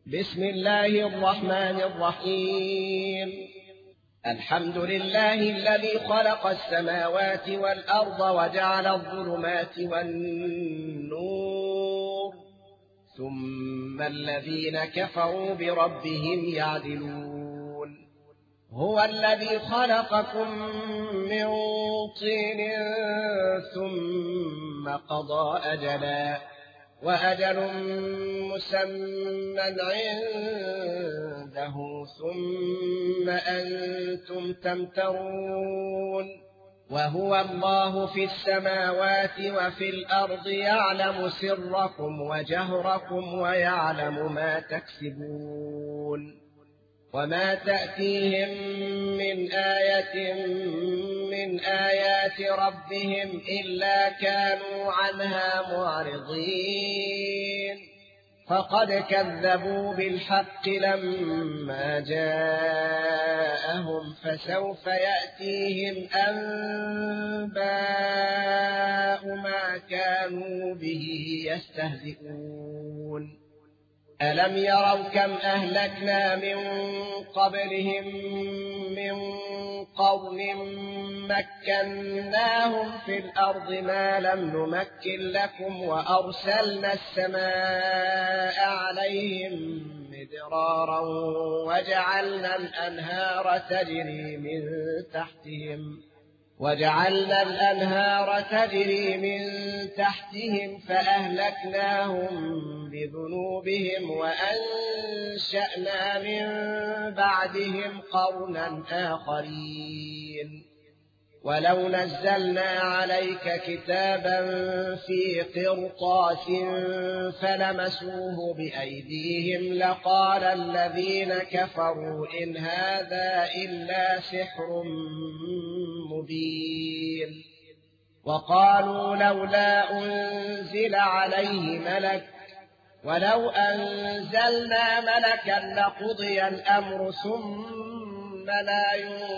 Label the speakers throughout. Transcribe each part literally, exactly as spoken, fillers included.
Speaker 1: بسم الله الرحمن الرحيم. الحمد لله الذي خلق السماوات والأرض وجعل الظلمات والنور ثم الذين كفروا بربهم يعدلون. هو الذي خلقكم من طين ثم قضى أجلا وأجل مسمى عنده ثم أنتم تمترون. وهو الله في السماوات وفي الأرض يعلم سركم وجهركم ويعلم ما تكسبون. وما تأتيهم من آية من آيات ربهم إلا كانوا عنها معرضين. فقد كذبوا بالحق لما جاءهم فسوف يأتيهم أنباء ما كانوا به يستهزئون. ألم يروا كم أهلكنا من قبلهم من قرن مكناهم في الأرض ما لم نمكن لكم وأرسلنا السماء عليهم مدرارا وجعلنا الأنهار تجري من تحتهم وجعلنا الأنهار تجري من تحتهم فأهلكناهم بذنوبهم وأنشأنا من بعدهم قرنا آخرين. ولو نزلنا عليك كتابا في قرطاس فلمسوه بأيديهم لقال الذين كفروا إن هذا إلا سحر مبين. وقالوا لولا أنزل عليه ملك ولو أنزلنا ملكا لقضي الأمر ثم لا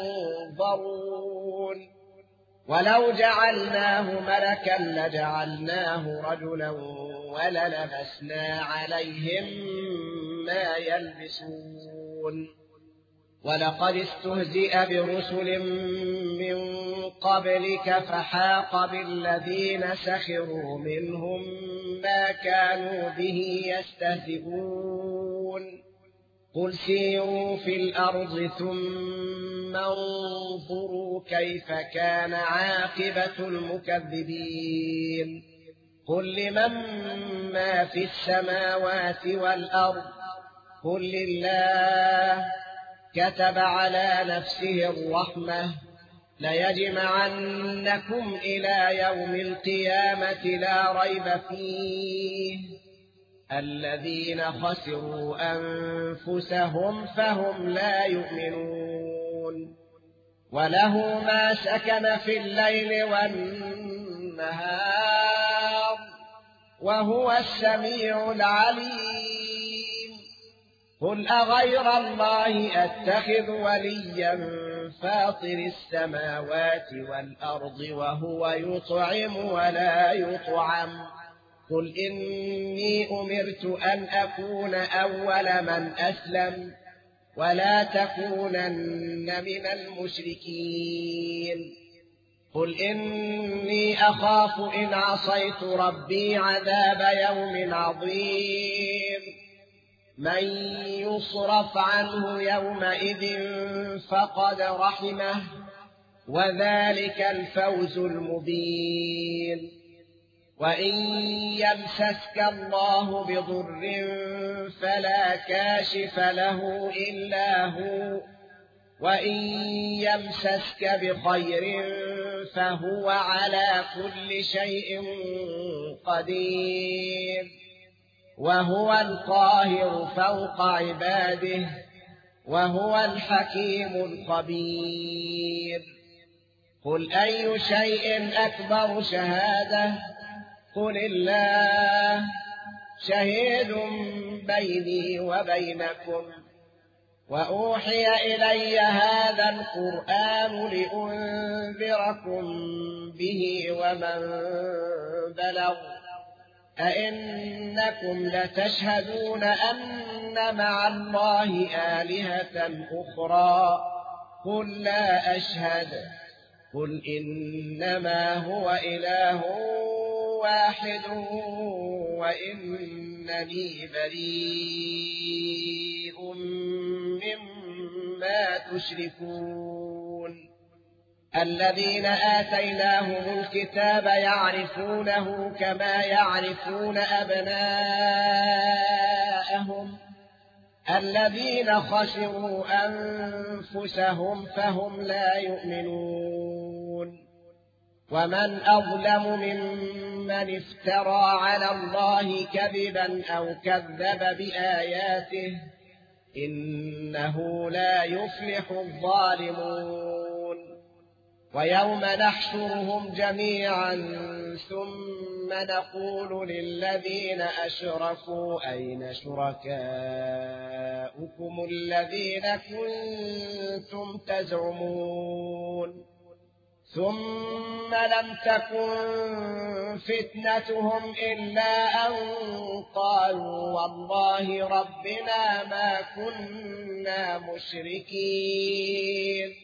Speaker 1: ينظرون. ولو جعلناه ملكا لجعلناه رجلا وللبسنا عليهم ما يلبسون. ولقد استهزئ برسل من قبلك فحاق بالذين سخروا منهم ما كانوا به يستهزئون. قل سيروا في الأرض ثم انظروا كيف كان عاقبة المكذبين. قل لمن ما في السماوات والأرض قل لله كتب على نفسه الرحمة ليجمعنكم إلى يوم القيامة لا ريب فيه. الذين خسروا أنفسهم فهم لا يؤمنون. وله ما سكن في الليل والنهار وهو السميع العليم. قل أغير الله أتخذ وليا فاطر السماوات والأرض وهو يطعم ولا يطعم. قل إني أمرت أن أكون أول من أسلم ولا تكونن من المشركين. قل إني أخاف إن عصيت ربي عذاب يوم عظيم. من يصرف عنه يومئذ فقد رحمه وذلك الفوز المبين. وإن يمسسك الله بضر فلا كاشف له إلا هو وإن يمسسك بخير فهو على كل شيء قدير. وهو القاهر فوق عباده وهو الحكيم الخبير. قل أي شيء أكبر شهادة قل الله شهيد بيني وبينكم. وأوحي إلي هذا القرآن لأنذركم به ومن بلغ أئنكم لتشهدون أن مع الله آلهة أخرى قل لا أشهد قل إنما هو إله واحد وإنني بريء مما تشركون الذين آتيناهم الكتاب يعرفونه كما يعرفون أبناءهم الذين خسروا أنفسهم فهم لا يؤمنون ومن أظلم ممن افترى على الله كذبا أو كذب بآياته إنه لا يفلح الظالمون ويوم نحشرهم جميعا ثم نقول للذين أشركوا أين شركاؤكم الذين كنتم تزعمون ثم لم تكن فتنتهم إلا أن قالوا والله ربنا ما كنا مشركين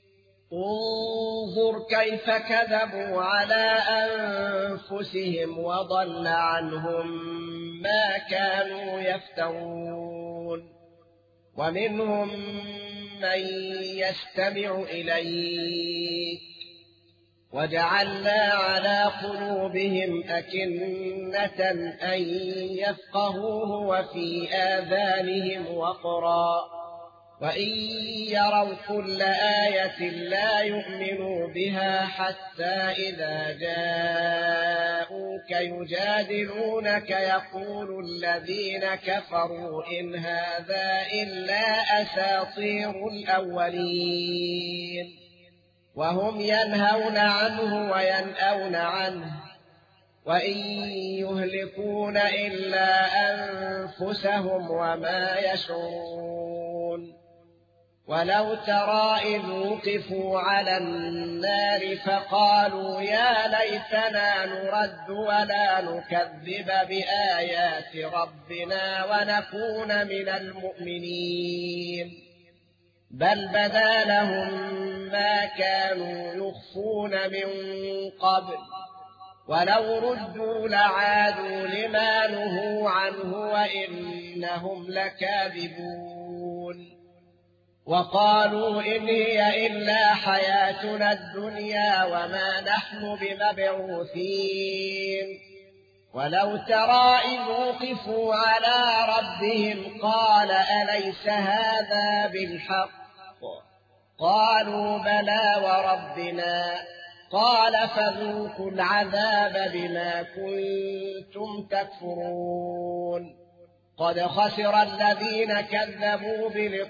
Speaker 1: انظر كيف كذبوا على أنفسهم وضل عنهم ما كانوا يفترون ومنهم من يستمع إليك وجعلنا على قلوبهم أكنة أن يفقهوه وفي آذانهم وقرا وإن يروا كل آية لا يؤمنوا بها حتى إذا جاءوك يجادلونك يقول الذين كفروا إن هذا إلا أساطير الأولين وهم ينهون عنه وينأون عنه وإن يهلكون إلا أنفسهم وما يشعرون ولو ترى إذ وقفوا على النار فقالوا يا ليتنا نرد ولا نكذب بآيات ربنا ونكون من المؤمنين بل بدا لهم ما كانوا يخفون من قبل ولو ردوا لعادوا لما نهوا عنه وإنهم لكاذبون وقالوا إن هي إلا حياتنا الدنيا وما نحن بمبعوثين ولو ترى إذ وقفوا على ربهم قال أليس هذا بالحق قالوا بلى وربنا قال فذوقوا العذاب بما كنتم تكفرون قد خسر الذين كذبوا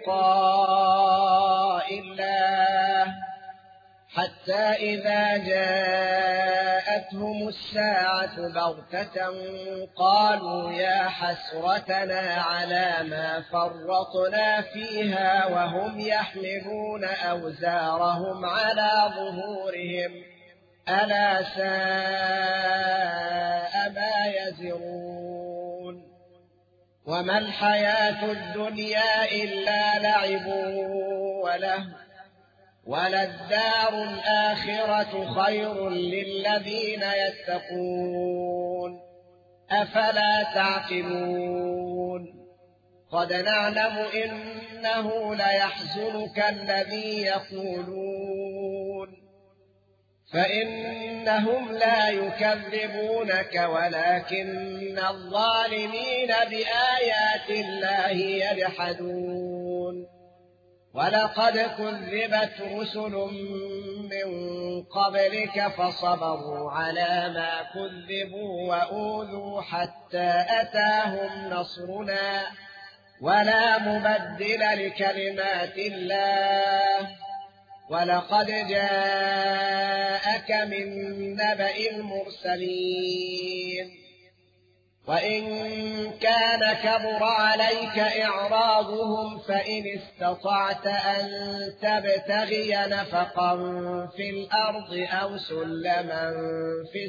Speaker 1: بلقاء الله حتى إذا جاءتهم الساعة بغتة قالوا يا حسرتنا على ما فرطنا فيها وهم يحملون أوزارهم على ظهورهم ألا ساء ما يزرون وما الحياة الدنيا إلا لعب وله وللدار الآخرة خير للذين يتقون أفلا تعقلون قد نعلم إنه ليحزنك الذي يقولون فإنهم لا يكذبونك ولكن الظالمين بآيات الله يجحدون ولقد كذبت رسل من قبلك فصبروا على ما كذبوا وأوذوا حتى أتاهم نصرنا ولا مبدل لكلمات الله ولقد جاءك من نبأ المرسلين وإن كان كبر عليك إعراضهم فإن استطعت أن تبتغي نفقا في الأرض أو سلما في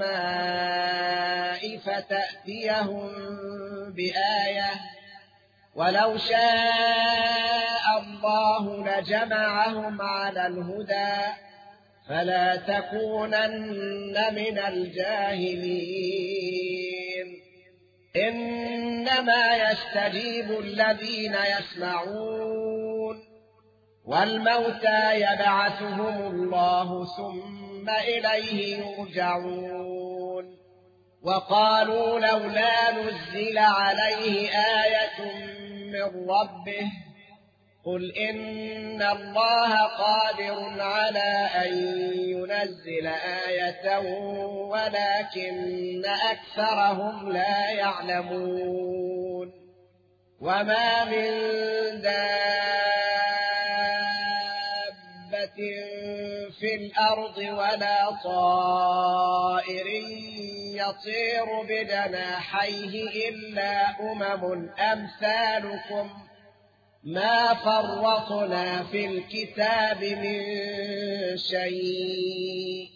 Speaker 1: السماء فتأتيهم بآية ولو شاء الله لجمعهم على الهدى فلا تكونن من الجاهلين إنما يستجيب الذين يسمعون والموتى يبعثهم الله ثم إليه يرجعون وقالوا لولا نزل عليه آية من ربه قل إن الله قادر على أن ينزل آية ولكن أكثرهم لا يعلمون وما من دابة في الأرض ولا طائر يطير بجناحيه إلا أمم أمثالكم ما فرطنا في الكتاب من شيء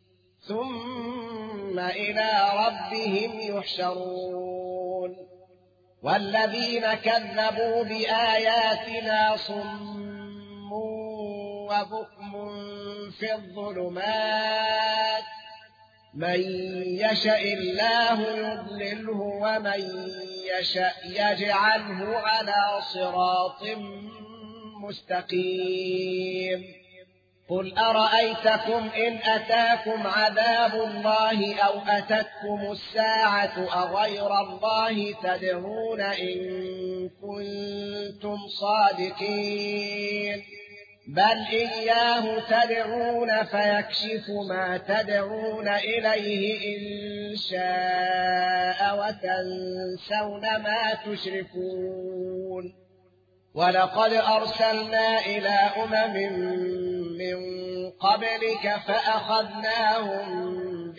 Speaker 1: ثم إلى ربهم يحشرون والذين كذبوا بآياتنا صم وبكم في الظلمات من يشاء الله يضلله ومن يشاء يجعله على صراط مستقيم قل أرأيتكم إن أتاكم عذاب الله أو أتتكم الساعة أغير الله تدعون إن كنتم صادقين بل إياه تدعون فيكشف ما تدعون إليه إن شاء وتنسون ما تشركون ولقد أرسلنا إلى أمم من قبلك فأخذناهم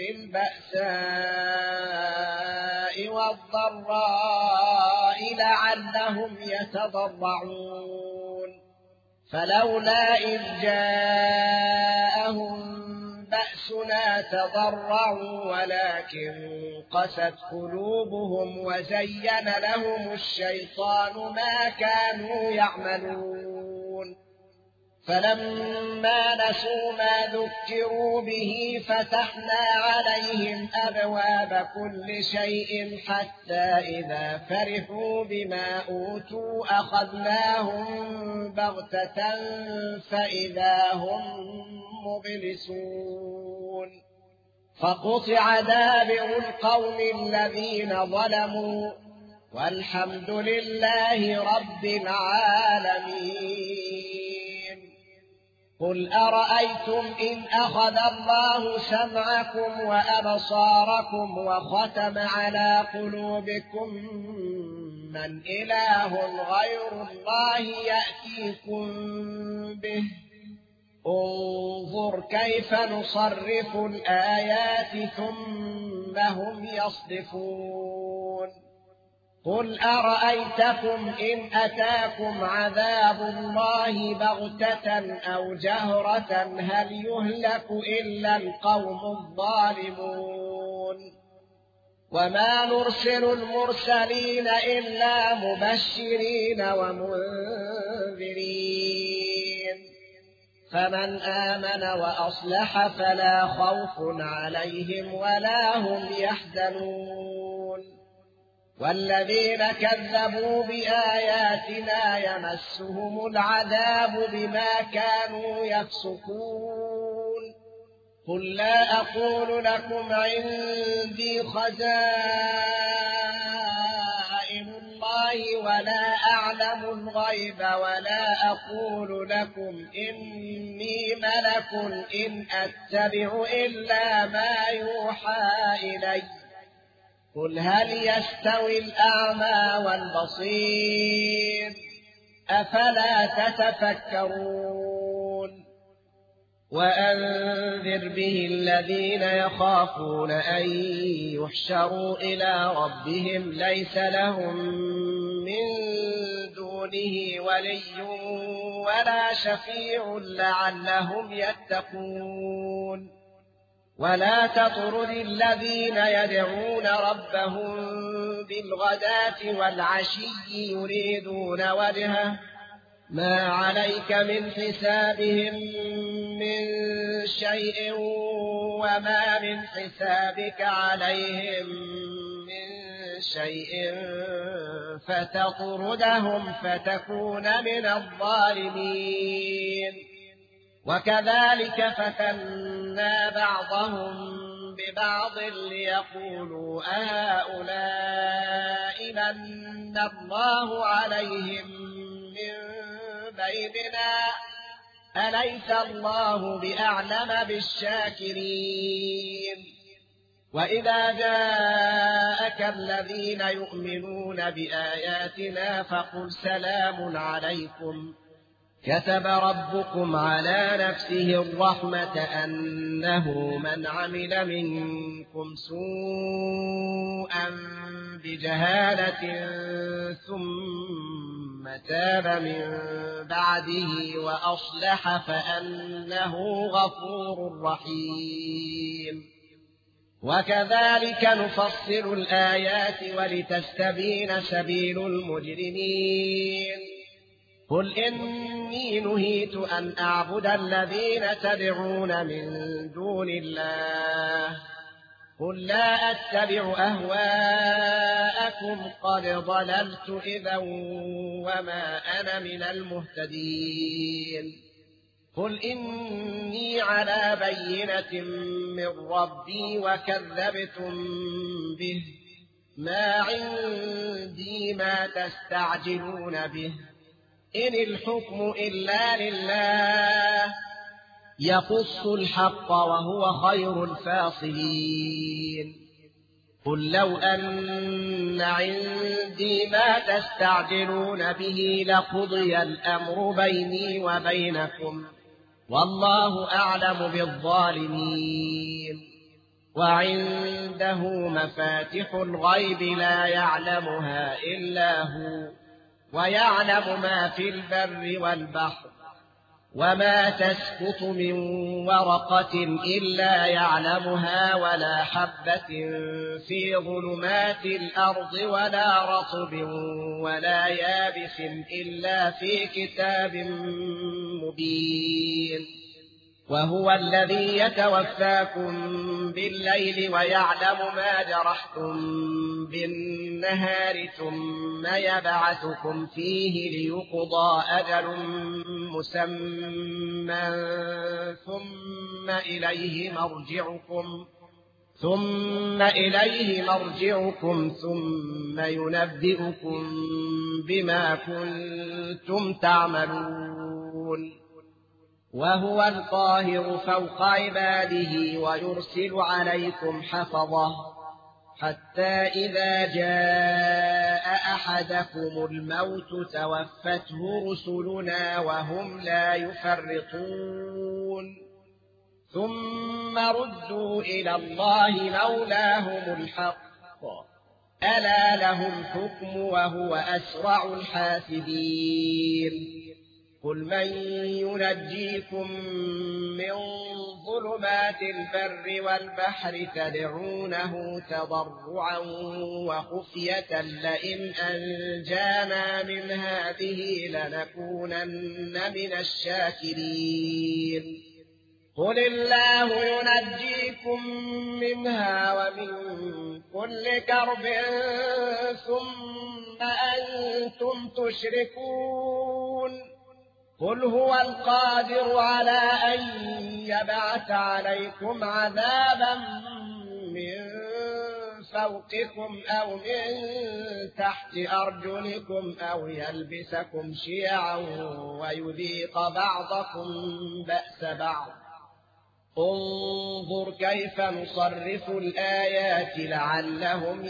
Speaker 1: بالبأساء والضراء لعلهم يتضرعون فلولا إذ جاءهم بأسنا تضرعوا ولكن قست قلوبهم وزين لهم الشيطان ما كانوا يعملون فلما نسوا ما ذكروا به فتحنا عليهم أبواب كل شيء حتى إذا فرحوا بما أوتوا أخذناهم بغتة فإذا هم مبلسون فقطع دابر القوم الذين ظلموا والحمد لله رب العالمين قل أرأيتم إن أخذ الله سمعكم وأبصاركم وختم على قلوبكم من إله غير الله يأتيكم به انظر كيف نصرف الآيات ثم هم يصدفون قل أرأيتكم إن أتاكم عذاب الله بغتة أو جهرة هل يهلك إلا القوم الظالمون وما نرسل المرسلين إلا مبشرين ومنذرين فمن آمن وأصلح فلا خوف عليهم ولا هم يحزنون والذين كذبوا بآياتنا يمسهم العذاب بما كانوا يفسقون قل لا أقول لكم عندي خزائن الله ولا أعلم الغيب ولا أقول لكم إني ملك إن أتبع إلا ما يوحى إلي قل هل يستوي الأعمى والبصير أفلا تتفكرون وأنذر به الذين يخافون أن يحشروا إلى ربهم ليس لهم من دونه ولي ولا شفيع لعلهم يتقون ولا تطرد الذين يدعون ربهم بالغداة والعشي يريدون وجهه ما عليك من حسابهم من شيء وما من حسابك عليهم من شيء فتطردهم فتكون من الظالمين وكذلك فتنا بعضهم ببعض ليقولوا أهؤلاء من الله عليهم من بيننا أليس الله بأعلم بالشاكرين وإذا جاءك الذين يؤمنون بآياتنا فقل سلام عليكم كتب ربكم على نفسه الرحمة أنه من عمل منكم سوءا بجهالة ثم تاب من بعده وأصلح فأنه غفور رحيم وكذلك نفصل الآيات ولتستبين سبيل المجرمين قل إني نهيت أن أعبد الذين تدعون من دون الله قل لا أتبع أهواءكم قد ضللت إذا وما أنا من المهتدين قل إني على بينة من ربي وكذبتم به ما عندي ما تستعجلون به إن الحكم إلا لله يقص الحق وهو خير الفاصلين قل لو أن عندي ما تستعجلون به لقضي الأمر بيني وبينكم والله أعلم بالظالمين وعنده مفاتح الغيب لا يعلمها إلا هو ويعلم ما في البر والبحر وما تسقط من ورقة إلا يعلمها ولا حبة في ظلمات الأرض ولا رطب ولا يابس إلا في كتاب مبين وهو الذي يتوفاكم بالليل ويعلم ما جرحتم بالنهار ثم يبعثكم فيه ليقضى أجل مسمى ثم إليه مرجعكم ثم إليه مرجعكم ثم ينبئكم بما كنتم تعملون وهو القاهر فوق عباده ويرسل عليكم حفظه حتى إذا جاء أحدكم الموت توفته رسلنا وهم لا يفرطون ثم ردوا إلى الله مولاهم الحق ألا له الحكم وهو أسرع الحاسبين قل من ينجيكم من ظلمات البر والبحر تدعونه تضرعا وخفية لئن أنجانا من هذه لنكونن من الشاكرين قل الله ينجيكم منها ومن كل كرب ثم أنتم تشركون قل هو القادر على أن يبعث عليكم عذابا من فوقكم أو من تحت أرجلكم أو يلبسكم شيعا ويذيق بعضكم بأس بعض انظر كيف نصرف الآيات لعلهم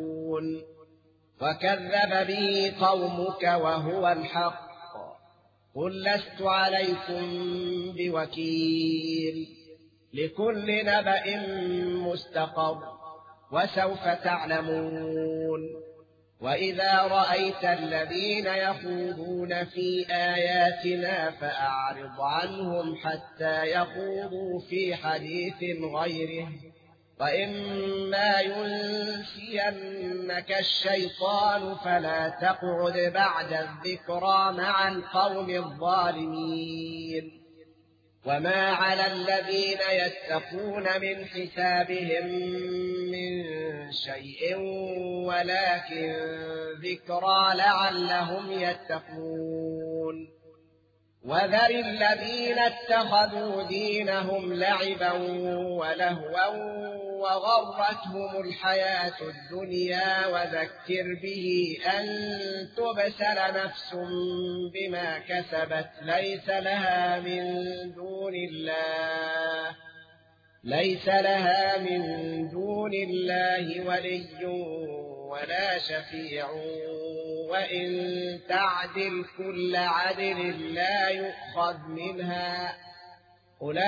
Speaker 1: يفقهون وكذب به قومك وهو الحق قل لست عليكم بوكيل لكل نبأ مستقر وسوف تعلمون وإذا رأيت الذين يخوضون في آياتنا فأعرض عنهم حتى يخوضوا في حديث غيره وإما ينسينك الشيطان فلا تقعد بعد الذكرى مع القوم الظالمين وما على الذين يتقون من حسابهم من شيء ولكن ذكرى لعلهم يتقون وذر الذين اتخذوا دينهم لعبا ولهوا وغرتهم الحياة الدنيا وذكر به أن تبسل نفس بما كسبت ليس لها من دون الله ليس لها من دون الله ولي ولا شفيع وإن تعدل كل عدل لا يؤخذ منها أولئك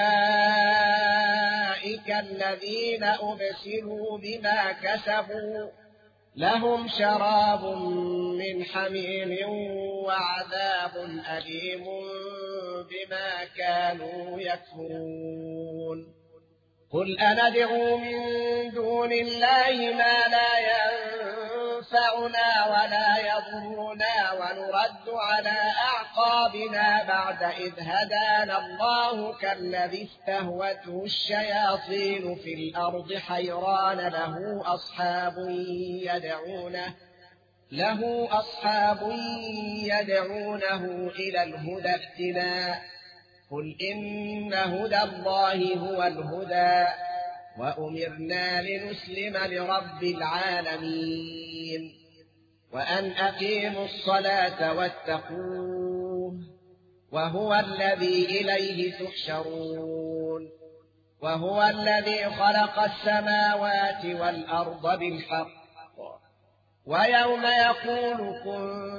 Speaker 1: الذين أبسلوا بما كسبوا لهم شراب من حميم وعذاب أليم بما كانوا يكفرون قل أندعو من دون الله ما لا ينفعنا ولا يضرنا ونرد على أعقابنا بعد إذ هدانا الله كالذي استهوته الشياطين في الأرض حيران له أصحاب يدعونه له أصحاب يدعونه إلى الهدى ائتنا قل إن هدى الله هو الهدى وأمرنا لنسلم لرب العالمين وأن أقيموا الصلاة واتقوه وهو الذي إليه تحشرون وهو الذي خلق السماوات والأرض بالحق ويوم يقول كن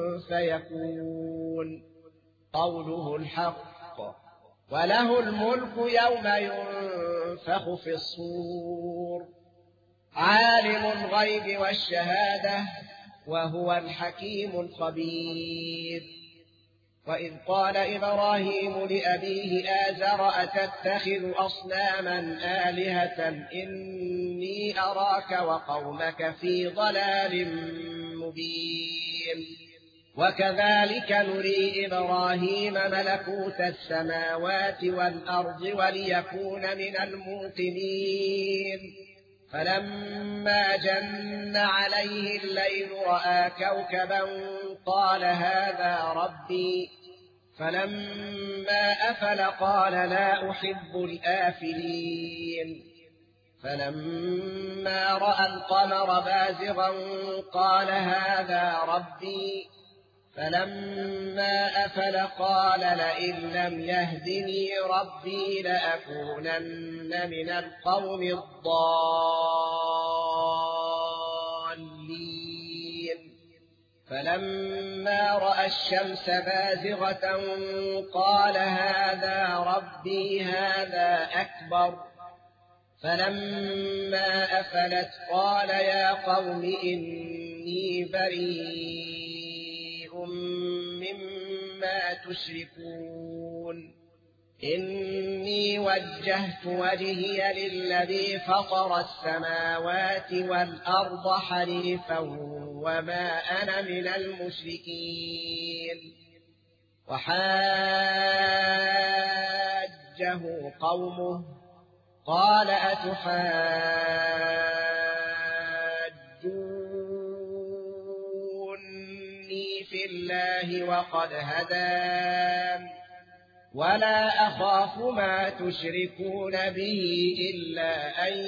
Speaker 1: فيكون قوله الحق وله الملك يوم ينفخ في الصور عالم الغيب والشهادة وهو الحكيم الخبير وإذ قال إبراهيم لأبيه آزر أتتخذ أصناما آلهة إني أراك وقومك في ضلال مبين وكذلك نري إبراهيم ملكوت السماوات والأرض وليكون من الموقنين فلما جن عليه الليل رأى كوكبا قال هذا ربي فلما أفل قال لا أحب الآفلين فلما رأى القمر بازغا قال هذا ربي فلما أفل قال لئن لم يهدني ربي لأكونن من القوم الضالين فلما رأى الشمس بازغة قال هذا ربي هذا أكبر فلما أفلت قال يا قوم إني بريء مما تشركون إني وجهت وجهي للذي فطر السماوات والأرض حنيفا وما أنا من المشركين وحاجه قومه قال أتحاجوني في الله وقد هدان ولا أخاف ما تشركون به إلا أن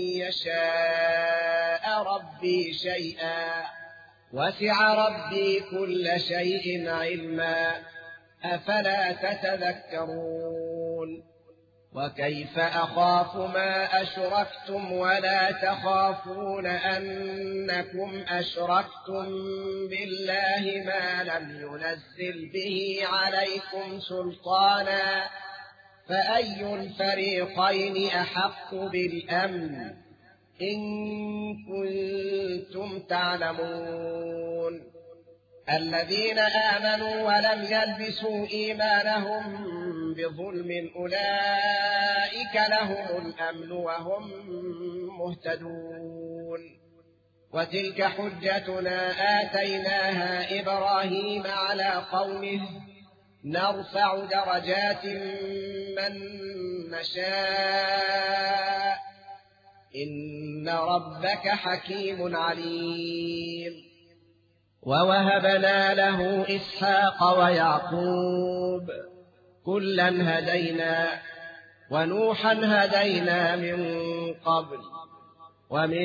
Speaker 1: يشاء ربي شيئا وسع ربي كل شيء علما أفلا تتذكرون وكيف أخاف ما أشركتم ولا تخافون أنكم أشركتم بالله ما لم ينزل به عليكم سلطانا فأي الفريقين أحق بالأمن إن كنتم تعلمون الذين آمنوا ولم يلبسوا إيمانهم بظلم أولئك لهم الأمن وهم مهتدون وتلك حجتنا آتيناها إبراهيم على قومه نرفع درجات من نشاء إن ربك حكيم عليم ووهبنا له إسحاق ويعقوب كلا هدينا ونوحا هدينا من قبل ومن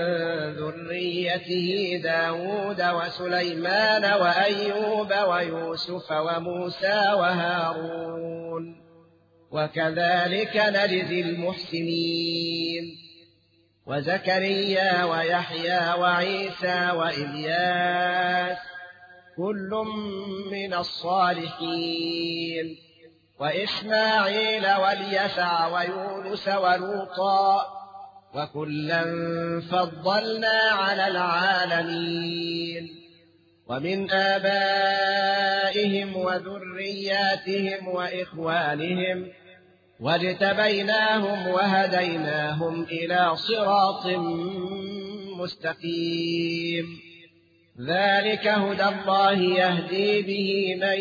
Speaker 1: ذريته داود وسليمان وأيوب ويوسف وموسى وهارون وكذلك نجزي المحسنين وزكريا ويحيى وعيسى وإلياس كل من الصالحين وإسماعيل واليسع ويونس ولوطا وكلا فضلنا على العالمين ومن آبائهم وذرياتهم وإخوانهم واجتبيناهم وهديناهم إلى صراط مستقيم ذلك هدى الله يهدي به من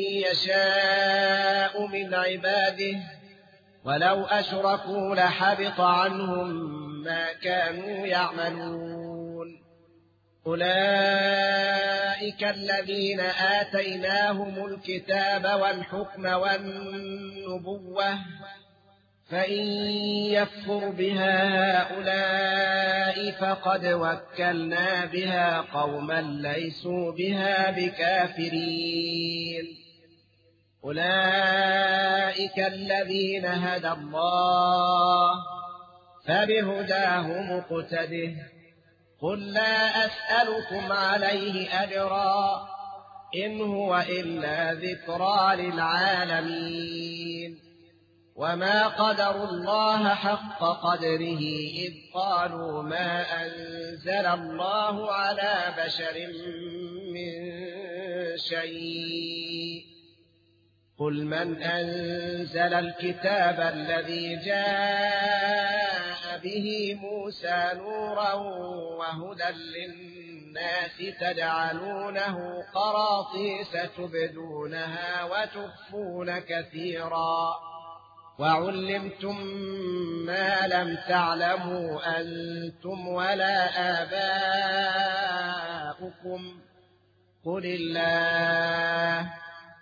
Speaker 1: يشاء من عباده ولو أشركوا لحبط عنهم ما كانوا يعملون أولئك الذين آتيناهم الكتاب والحكم والنبوة فإن يكفر بها هؤلاء فقد وكلنا بها قوما ليسوا بها بكافرين أولئك الذين هدى الله فبهداه مقتده قل لا أسألكم عليه أجرا إن هو إلا ذكرى للعالمين وما قدروا الله حق قدره إذ قالوا ما أنزل الله على بشر من شيء قل من أنزل الكتاب الذي جاء به موسى نورا وهدى للناس تجعلونه قراطيس تبدونها وتخفون كثيرا وعلمتم ما لم تعلموا أنتم ولا آباؤكم قل الله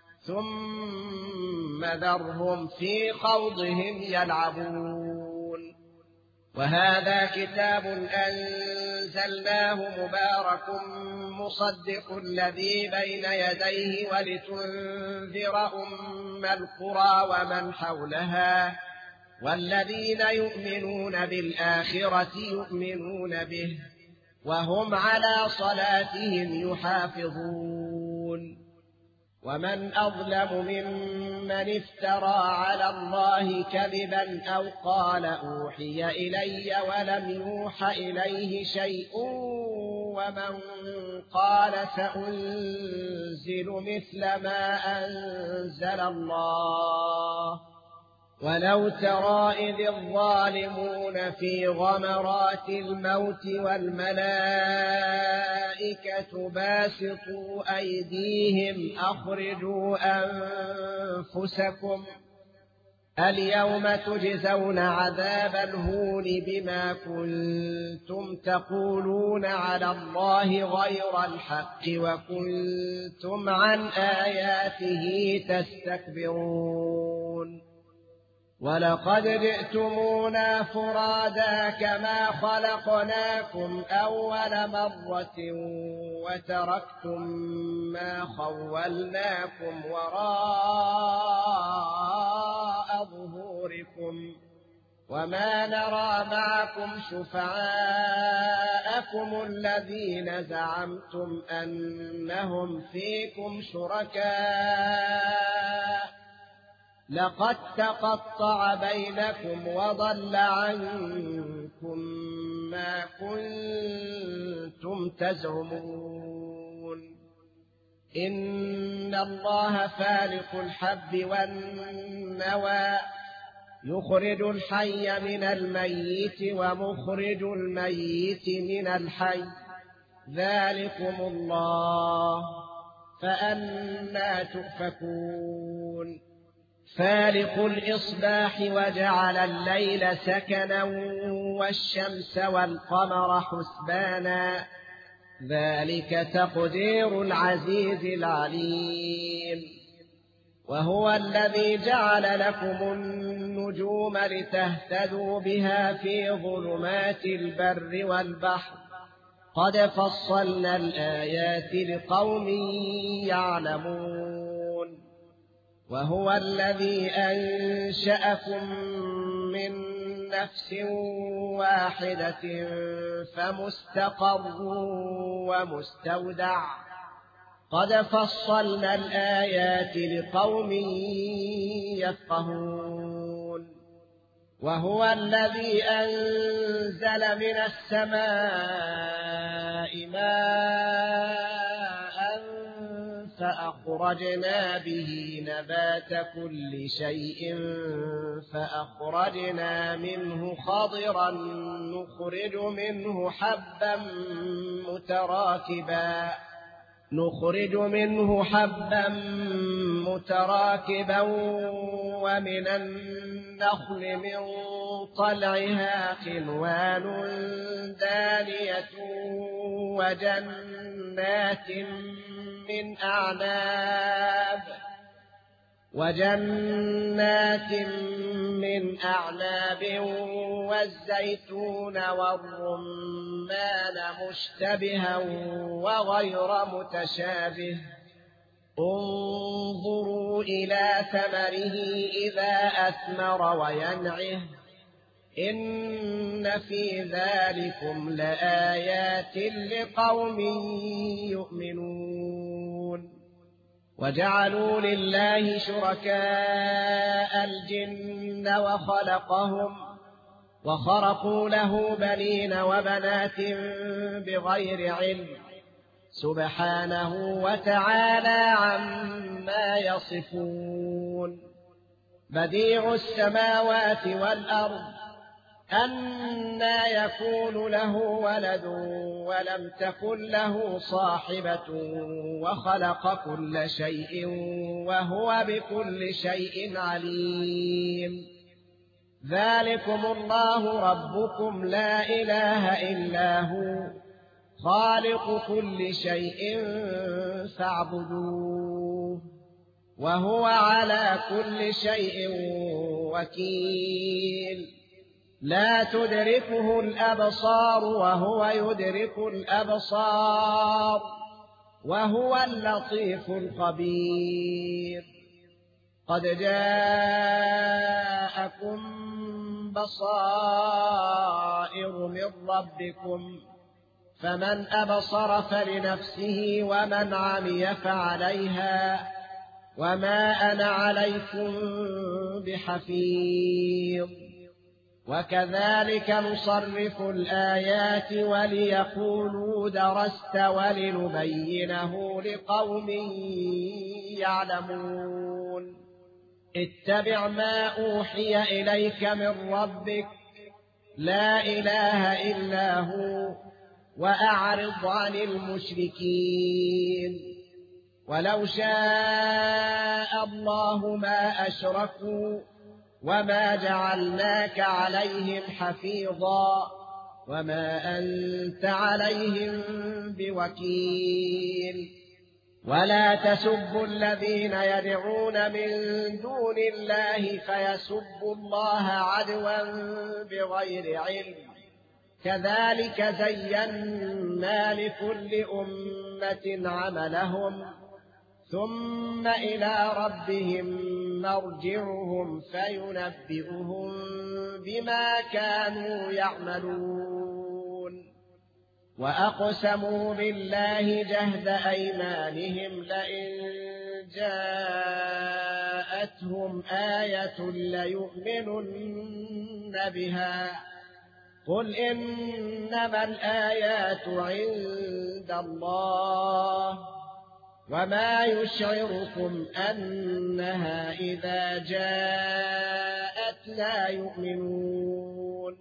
Speaker 1: ثم ذرهم في خوضهم يلعبون وهذا كتاب أنزلناه مبارك مصدق الذي بين يديه ولتنذر أم القرى ومن حولها والذين يؤمنون بالآخرة يؤمنون به وهم على صلاتهم يحافظون ومن أظلم ممن افترى على الله كذبا أو قال أوحي إلي ولم يوح إليه شيء ومن قال سأنزل مثل ما أنزل الله ولو ترى إذ الظالمون في غمرات الموت والملائكة باسطوا أيديهم أخرجوا أنفسكم اليوم تجزون عذاب الهون بما كنتم تقولون على الله غير الحق وكنتم عن آياته تستكبرون ولقد جئتمونا فرادا كما خلقناكم أول مرة وتركتم ما خولناكم وراء ظهوركم وما نرى معكم شفعاءكم الذين زعمتم أنهم فيكم شركاء لقد تقطع بينكم وضل عنكم ما كنتم تزعمون إن الله فالق الحب والنوى يخرج الحي من الميت ومخرج الميت من الحي ذلكم الله فأنى تؤفكون فالق الإصباح وجعل الليل سكنا والشمس والقمر حسبانا ذلك تقدير العزيز العليم وهو الذي جعل لكم النجوم لتهتدوا بها في ظلمات البر والبحر قد فصلنا الآيات لقوم يعلمون وهو الذي أنشأكم من نفس واحدة فمستقر ومستودع قد فصلنا الآيات لقوم يفقهون وهو الذي أنزل من السماء ماء فأخرجنا به نبات كل شيء فأخرجنا منه خضرا نخرج منه حبا متراكبا نخرج منه حبا متراكبا ومن النخل من طلعها قنوان دانية وجنات من أعناب وجنات من أعناب والزيتون والرمان مشتبها وغير متشابه انظروا إلى ثمره إذا أثمر وينعه إن في ذلكم لآيات لقوم يؤمنون وجعلوا لله شركاء الجن وخلقهم وخرقوا له بنين وبنات بغير علم سبحانه وتعالى عما يصفون بديع السماوات والأرض أنى يكون له ولد ولم تكن له صاحبة وخلق كل شيء وهو بكل شيء عليم ذلكم الله ربكم لا إله إلا هو خالق كل شيء فاعبدوه وهو على كل شيء وكيل لا تدركه الأبصار وهو يدرك الأبصار وهو اللطيف الخبير قد جاءكم بصائر من ربكم فمن أبصر فلنفسه ومن عمي فعليها وما أنا عليكم بحفيظ وكذلك نصرف الآيات وليقولوا درست ولنبينه لقوم يعلمون اتبع ما أوحي إليك من ربك لا إله إلا هو وأعرض عن المشركين ولو شاء الله ما أشركوا وما جعلناك عليهم حفيظا وما أنت عليهم بوكيل ولا تسبوا الذين يدعون من دون الله فيسبوا الله عدوا بغير علم كذلك زينا لكل أمة عملهم ثم إلى ربهم مرجعهم فينبئهم بما كانوا يعملون وأقسموا بالله جهد أيمانهم لئن جاءتهم آية ليؤمنن بها قل إنما الآيات عند الله وما يشعركم أنها إذا جاءت لا يؤمنون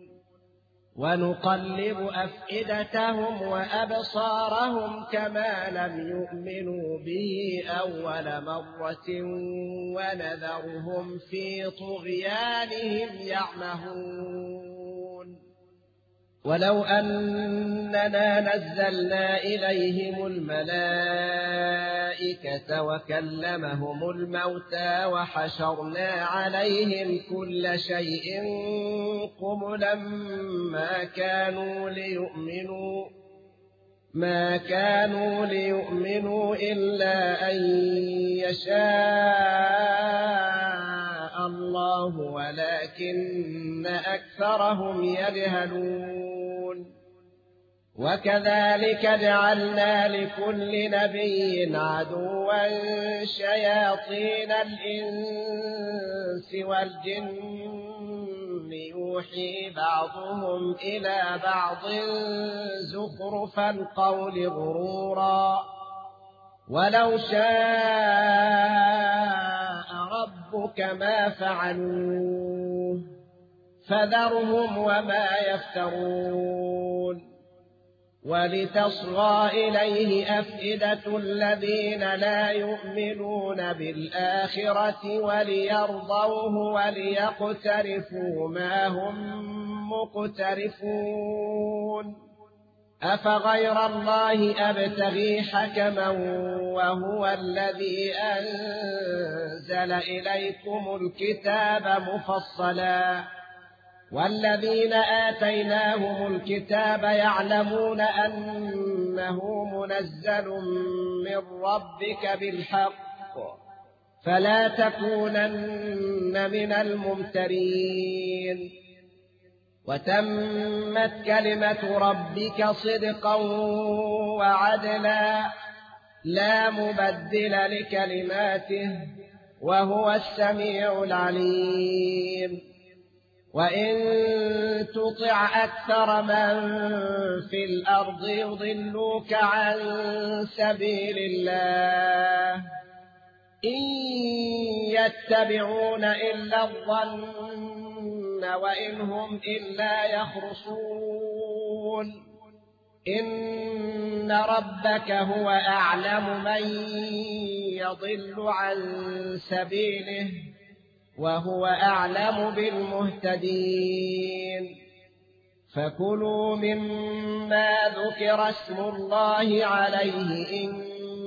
Speaker 1: ونقلب أفئدتهم وأبصارهم كما لم يؤمنوا به أول مرة ونذرهم في طغيانهم يعمهون ولو أننا نزلنا إليهم الملائكة وكلمهم الموتى وحشرنا عليهم كل شيء قبلا ما كانوا ليؤمنوا ما كانوا ليؤمنوا إلا أن يشاء الله ولكن أكثرهم يجهلون وكذلك جعلنا لكل نبي عدوا شياطين الإنس والجن يوحي بعضهم إلى بعض زخرف القول غرورا ولو شاء ربك ما فعلوه فذرهم وما يفترون ولتصغى إليه أفئدة الذين لا يؤمنون بالآخرة وليرضوه وليقترفوا ما هم مقترفون أفغير الله أبتغي حكما وهو الذي أنزل إليكم الكتاب مفصلا والذين آتيناهم الكتاب يعلمون أنه منزل من ربك بالحق فلا تكونن من الممترين وتمت كلمة ربك صدقا وعدلا لا مبدل لكلماته وهو السميع العليم وإن تطع أكثر من في الأرض يضلوك عن سبيل الله إن يتبعون إلا الظن وإن هم إلا يخرصون إن ربك هو أعلم من يضل عن سبيله وهو أعلم بالمهتدين فكلوا مما ذكر اسم الله عليه إن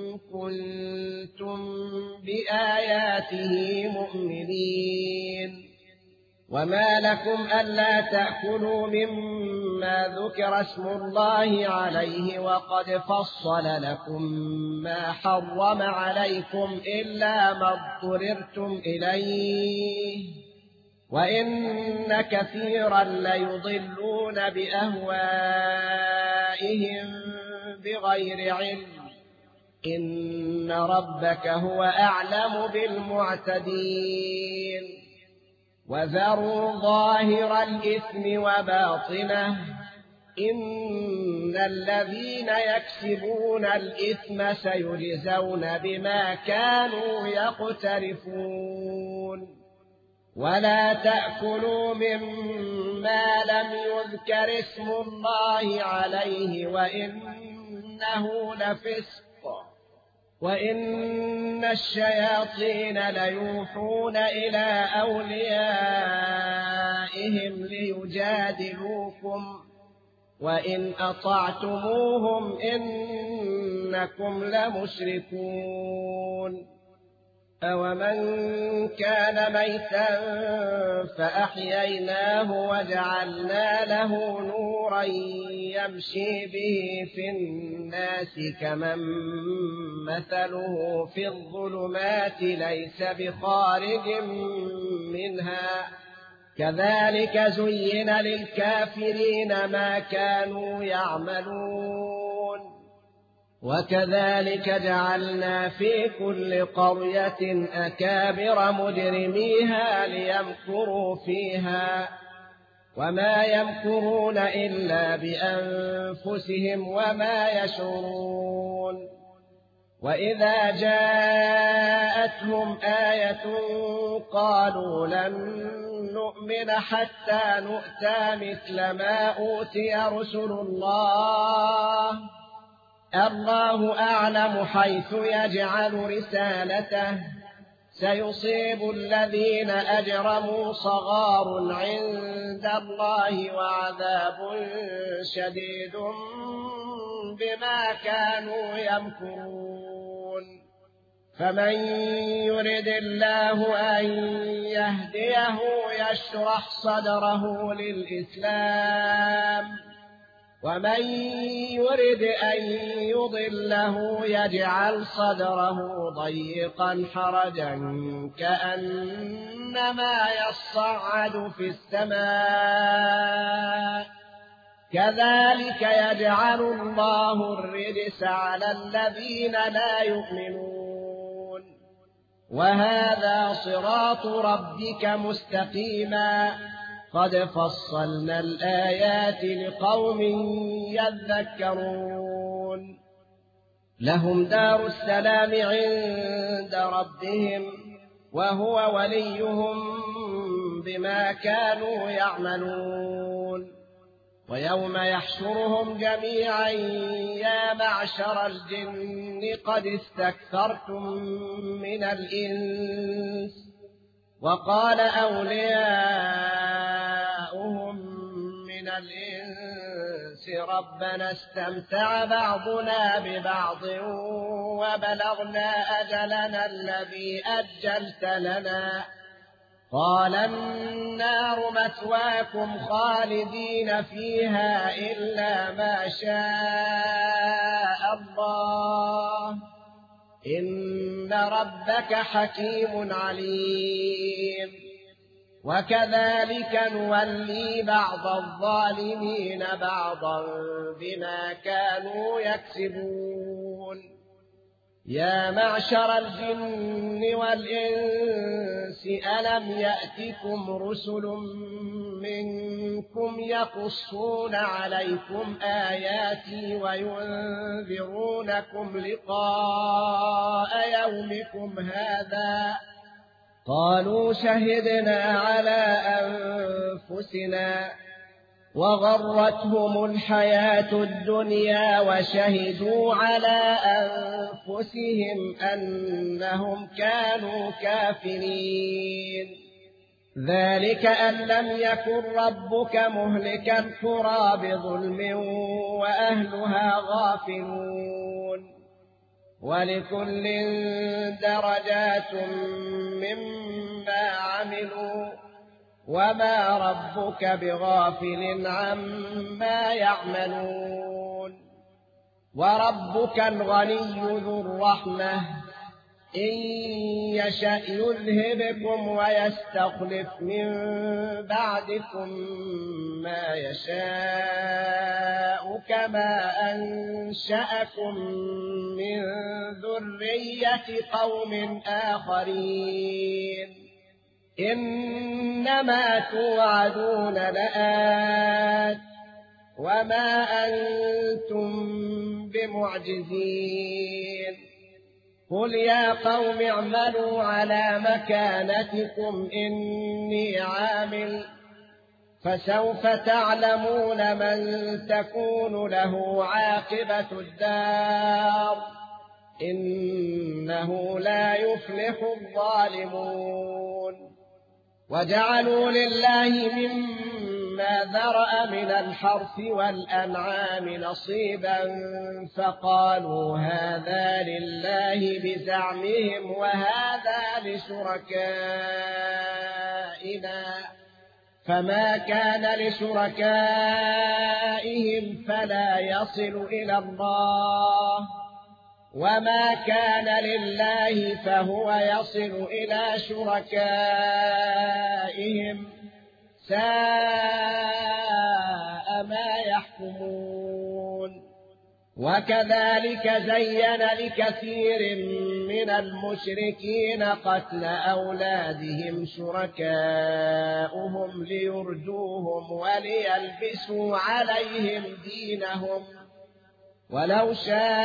Speaker 1: كنتم بآياته مؤمنين وما لكم ألا تأكلوا مما ذكر اسم الله عليه وقد فصل لكم ما حرم عليكم إلا ما اضطررتم إليه وإن كثيرا ليضلون بأهوائهم بغير علم إن ربك هو أعلم بالمعتدين وذروا ظاهر الإثم وباطنه إن الذين يكسبون الإثم سيجزون بما كانوا يقترفون ولا تأكلوا مما لم يذكر اسم الله عليه وإنه لفسق وإن الشياطين ليوحون إلى أوليائهم ليجادلوكم وإن أطعتموهم إنكم لمشركون أومن كان ميتا فأحييناه وجعلنا له نورا نورا يمشي به في الناس كمن مثله في الظلمات ليس بخارج منها كذلك زين للكافرين ما كانوا يعملون وكذلك جعلنا في كل قرية أكابر مجرميها ليمكروا فيها وما يمكرون إلا بأنفسهم وما يشعرون وإذا جاءتهم آية قالوا لن نؤمن حتى نؤتى مثل ما أوتي رسل الله الله أعلم حيث يجعل رسالته سيصيب الذين أجرموا صغار عند الله وعذاب شديد بما كانوا يمكرون فمن يرد الله أن يهديه يشرح صدره للإسلام ومن يرد أن يضله يجعل صدره ضيقا حرجا كأنما يصعد في السماء كذلك يجعل الله الرجس على الذين لا يؤمنون وهذا صراط ربك مستقيما قد فصلنا الآيات لقوم يذكرون لهم دار السلام عند ربهم وهو وليهم بما كانوا يعملون ويوم يحشرهم جميعا يا معشر الجن قد استكثرتم من الإنس وقال أولياؤهم من الإنس ربنا استمتع بعضنا ببعض وبلغنا أجلنا الذي أجلت لنا قال النار مثواكم خالدين فيها إلا ما شاء الله إن ربك حكيم عليم وكذلك نولي بعض الظالمين بعضا بما كانوا يكسبون يا معشر الجن والإنس ألم يأتكم رسل منكم يقصون عليكم آياتي وينذرونكم لقاء يومكم هذا قالوا شهدنا على أنفسنا وغرتهم الحياة الدنيا وشهدوا على أنفسهم أنهم كانوا كافرين ذلك أن لم يكن ربك مهلك القرى بظلم وأهلها غافلون ولكل درجات مما عملوا وما ربك بغافل عما يعملون وربك الغني ذو الرحمة إن يشأ يذهبكم ويستخلف من بعدكم ما يشاء كما أنشأكم من ذرية قوم آخرين إنما توعدون لآت وما أنتم بمعجزين قل يا قوم اعملوا على مكانتكم إني عامل فسوف تعلمون من تكون له عاقبة الدار إنه لا يفلح الظالمون وجعلوا لله مما ذرأ من الحرث والأنعام نصيبا فقالوا هذا لله بزعمهم وهذا لشركائنا فما كان لشركائهم فلا يصل إلى الله، وما كان لله فهو يصل إلى شركائهم، ساء ما يحكمون. وكذلك زين لكثير من المشركين قتل أولادهم شركاؤهم ليردوهم وليلبسوا عليهم دينهم، ولو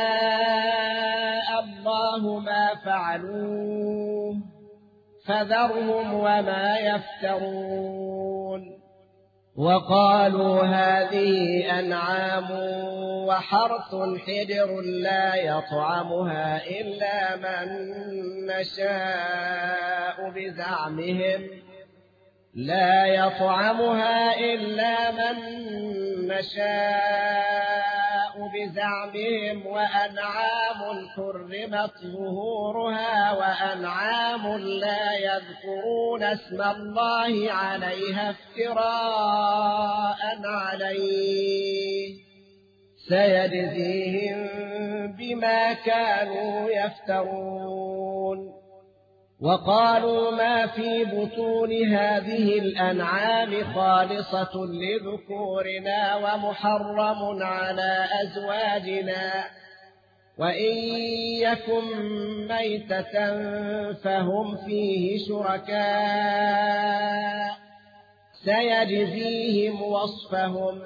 Speaker 1: شاء الله ما فعلوه فذرهم وما يفترون. وقالوا هذه أنعام وحرث حجر لا يطعمها إلا من نشاء بزعمهم لا يطعمها إلا من نشاء بزعمهم وأنعام حرمت ظهورها وأنعام لا يذكرون اسم الله عليها افتراء عليه سيجزيهم بما كانوا يفترون. وقالوا ما في بطون هذه الأنعام خالصة لذكورنا ومحرم على أزواجنا، وإن يكن ميتة فهم فيه شركاء سيجزيهم وصفهم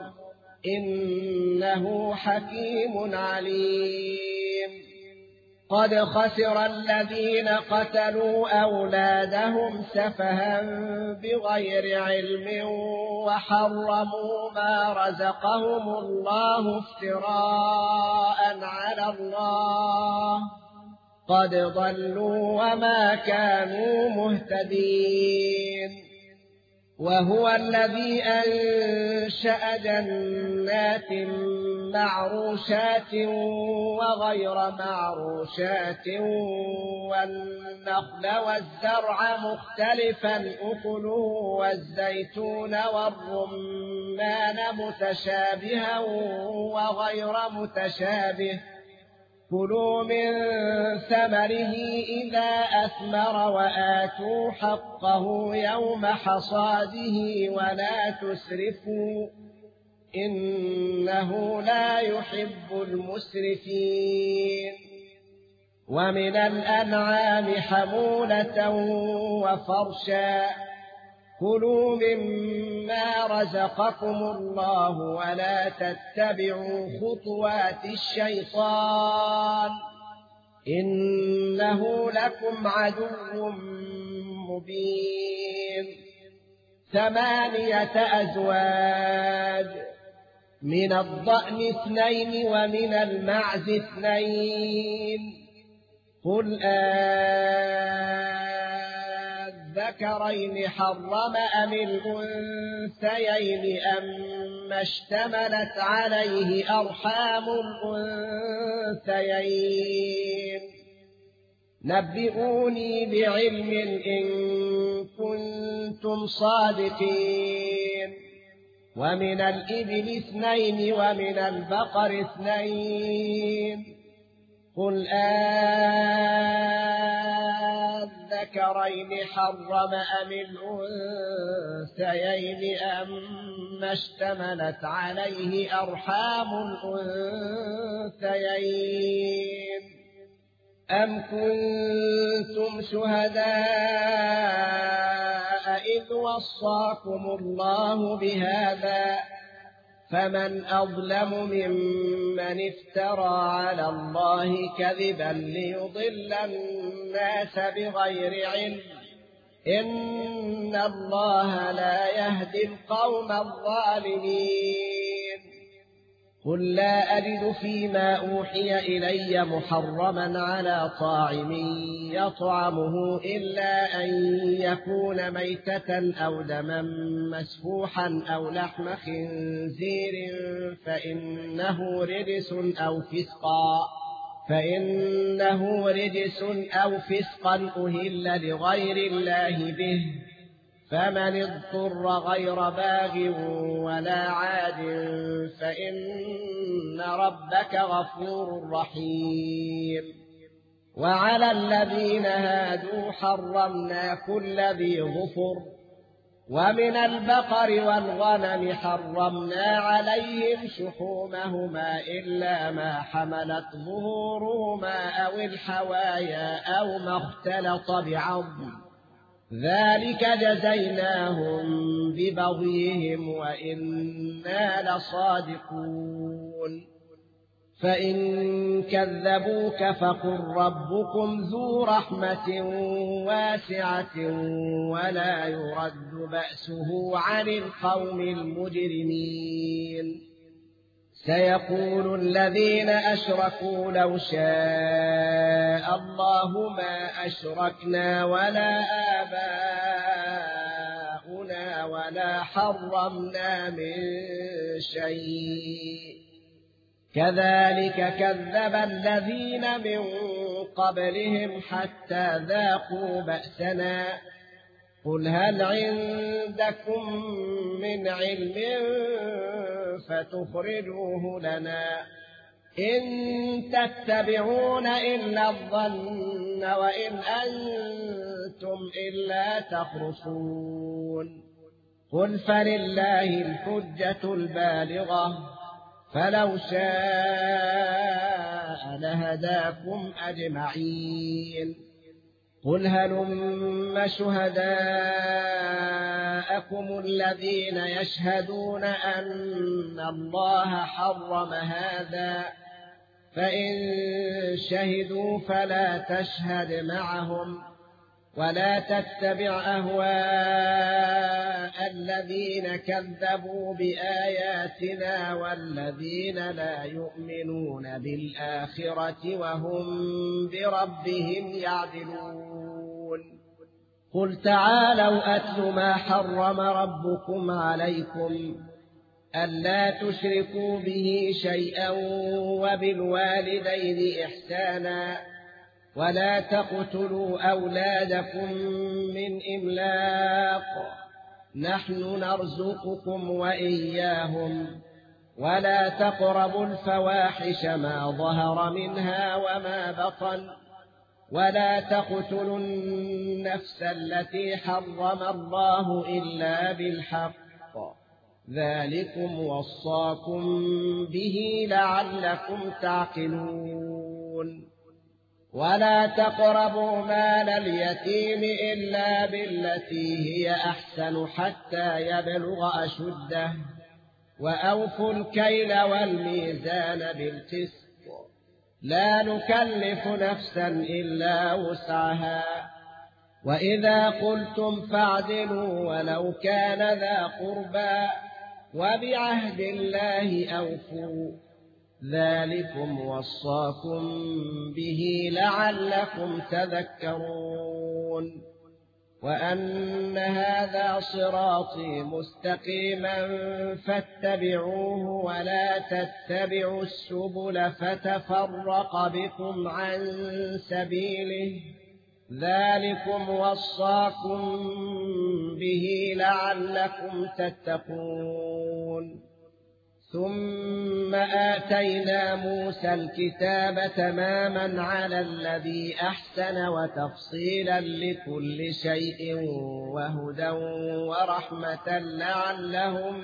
Speaker 1: إنه حكيم عليم. قد خسر الذين قتلوا أولادهم سفها بغير علم وحرموا ما رزقهم الله افتراء على الله، قد ضلوا وما كانوا مهتدين. وهو الذي أنشأ جنات معروشات وغير معروشات والنخل والزرع مختلفا أكله والزيتون والرمان متشابها وغير متشابه، كلوا من ثمره إذا أثمر وآتوا حقه يوم حصاده ولا تسرفوا إنه لا يحب المسرفين. ومن الأنعام حمولة وفرشا، كلوا مما رزقكم الله ولا تتبعوا خطوات الشيطان إنه لكم عدو مبين. ثمانية أزواج، من الضأن اثنين ومن المعز اثنين، قل أذكرين حرم أم الأنثيين أما اشتملت عليه أرحام الأنثيين؟ نبئوني بعلم إن كنتم صادقين. ومن الإبل اثنين ومن البقر اثنين، قل أذكرين حرم أم الأنثيين أما اشتملت عليه أرحام الأنثيين؟ أم كنتم شهداء إذ وصاكم الله بهذا؟ فمن أظلم ممن افترى على الله كذبا ليضل الناس بغير علم، إن الله لا يهدي القوم الظالمين. قل لا أجد فيما أوحي إلي محرما على طاعم يطعمه إلا أن يكون ميتة أو دما مسفوحا أو لحم خنزير فإنه رجس أو فسقا فإنه رجس أو فسقا أهل لغير الله به، فمن اضطر غير باغ ولا عاد فإن ربك غفور رحيم. وعلى الذين هادوا حرمنا كل ذي ظفر، ومن البقر والغنم حرمنا عليهم شحومهما إلا ما حملت ظهورهما أو الحوايا أو ما اختلط بعظم، ذلك جزيناهم ببغيهم وإنا لصادقون. فإن كذبوك فقل ربكم ذو رحمة واسعة ولا يرد بأسه عن القوم المجرمين. سيقول الذين أشركوا لو شاء الله ما أشركنا ولا آباؤنا ولا حرمنا من شيء، كذلك كذب الذين من قبلهم حتى ذاقوا بأسنا. قل هل عندكم من علم فتخرجوه لنا؟ إن تتبعون إلا الظن وإن أنتم إلا تخرصون. قل فلله الحجة البالغة، فلو شاء لهداكم أجمعين. قل هلم شهداءكم الذين يشهدون أن الله حرم هذا، فإن شهدوا فلا تشهد معهم، ولا تتبع أهواء الذين كذبوا بآياتنا والذين لا يؤمنون بالآخرة وهم بربهم يعدلون. قل تعالوا أتل ما حرم ربكم عليكم، ألا تشركوا به شيئا وبالوالدين إحسانا، ولا تقتلوا أولادكم من إملاق، نحن نرزقكم وإياهم، ولا تقربوا الفواحش ما ظهر منها وما بطن، ولا تقتلوا النفس التي حرم الله إلا بالحق، ذلكم وصاكم به لعلكم تعقلون. ولا تقربوا مال اليتيم إلا بالتي هي أحسن حتى يبلغ أشده، وأوفوا الكيل والميزان بالقسط، لا نكلف نفسا إلا وسعها، وإذا قلتم فاعدلوا ولو كان ذا قربى، وبعهد الله أوفوا، ذلكم وصاكم به لعلكم تذكرون. وأن هذا صراطي مستقيما فاتبعوه ولا تتبعوا السبل فتفرق بكم عن سبيله، ذلكم وصاكم به لعلكم تتقون. ثم آتينا موسى الكتاب تماما على الذي أحسن وتفصيلا لكل شيء وهدى ورحمة لعلهم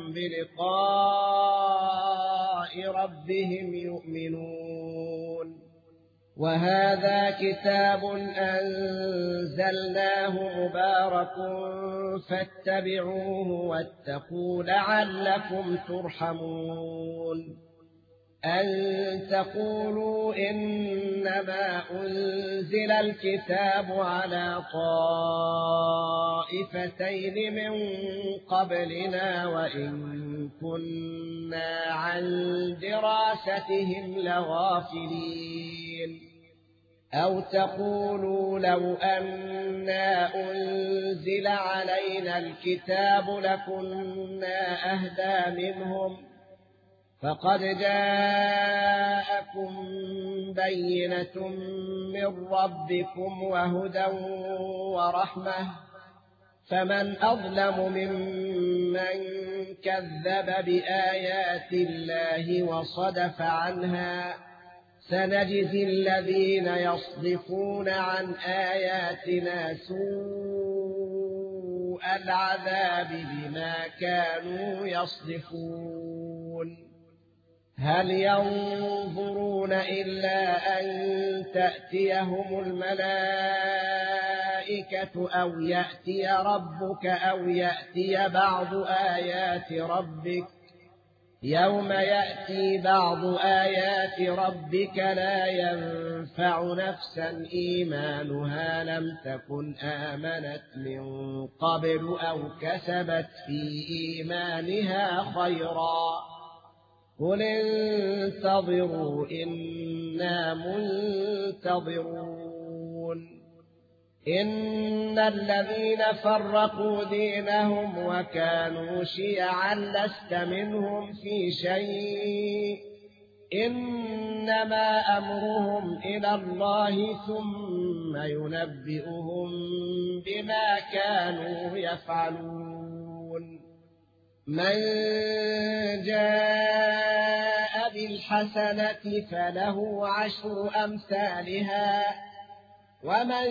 Speaker 1: بلقاء ربهم يؤمنون. وهذا كتاب أنزلناه مبارك فاتبعوه واتقوا لعلكم ترحمون. أن تقولوا إنما أنزل الكتاب على طائفتين من قبلنا وإن كنا عن دراستهم لغافلين. أو تقولوا لو أنا أنزل علينا الكتاب لكنا أهدى منهم، فقد جاءكم بينة من ربكم وهدى ورحمة، فمن أظلم ممن كذب بآيات الله وصدف عنها سنجزي الذين يصدفون عن آياتنا سوء العذاب بما كانوا يصدفون هل ينظرون إلا أن تأتيهم الملائكة أو يأتي ربك أو يأتي بعض آيات ربك يوم يأتي بعض آيات ربك لا ينفع نفسا إيمانها لم تكن آمنت من قبل أو كسبت في إيمانها خيرا قل انتظروا إنا منتظرون إن الذين فرقوا دينهم وكانوا شيعا لست منهم في شيء إنما أمرهم إلى الله ثم ينبئهم بما كانوا يفعلون من جاء بالحسنة فله عشر أمثالها ومن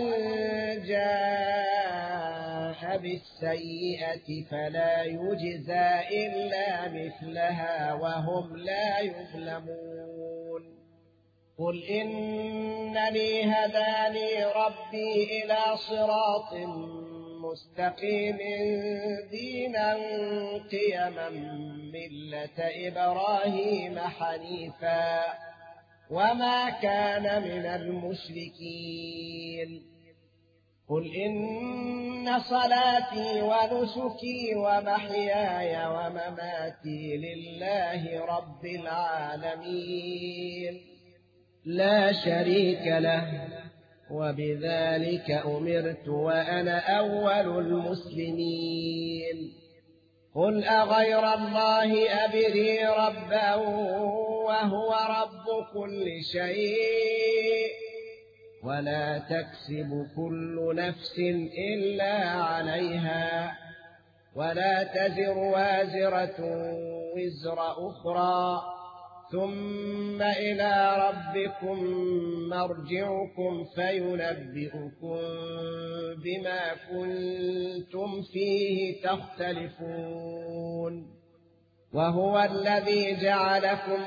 Speaker 1: جاء بالسيئة فلا يجزى إلا مثلها وهم لا يظلمون قل إنني هداني ربي إلى صراط مستقيم دينا قيما ملة إبراهيم حنيفا وما كان من المشركين قل إن صلاتي ونسكي ومحياي ومماتي لله رب العالمين لا شريك له وبذلك أمرت وأنا أول المسلمين قل أغير الله أبغي ربا وهو رب كل شيء ولا تكسب كل نفس إلا عليها ولا تزر وازرة وزر أخرى ثم إلى ربكم مرجعكم فينبئكم بما كنتم فيه تختلفون وهو الذي جعلكم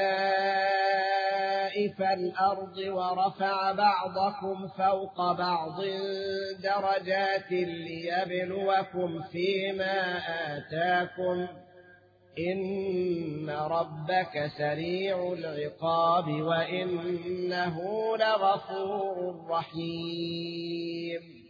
Speaker 1: خلائف الأرض ورفع بعضكم فوق بعض درجات ليبلوكم فيما آتاكم إن ربك سريع العقاب وإنه لغفور رحيم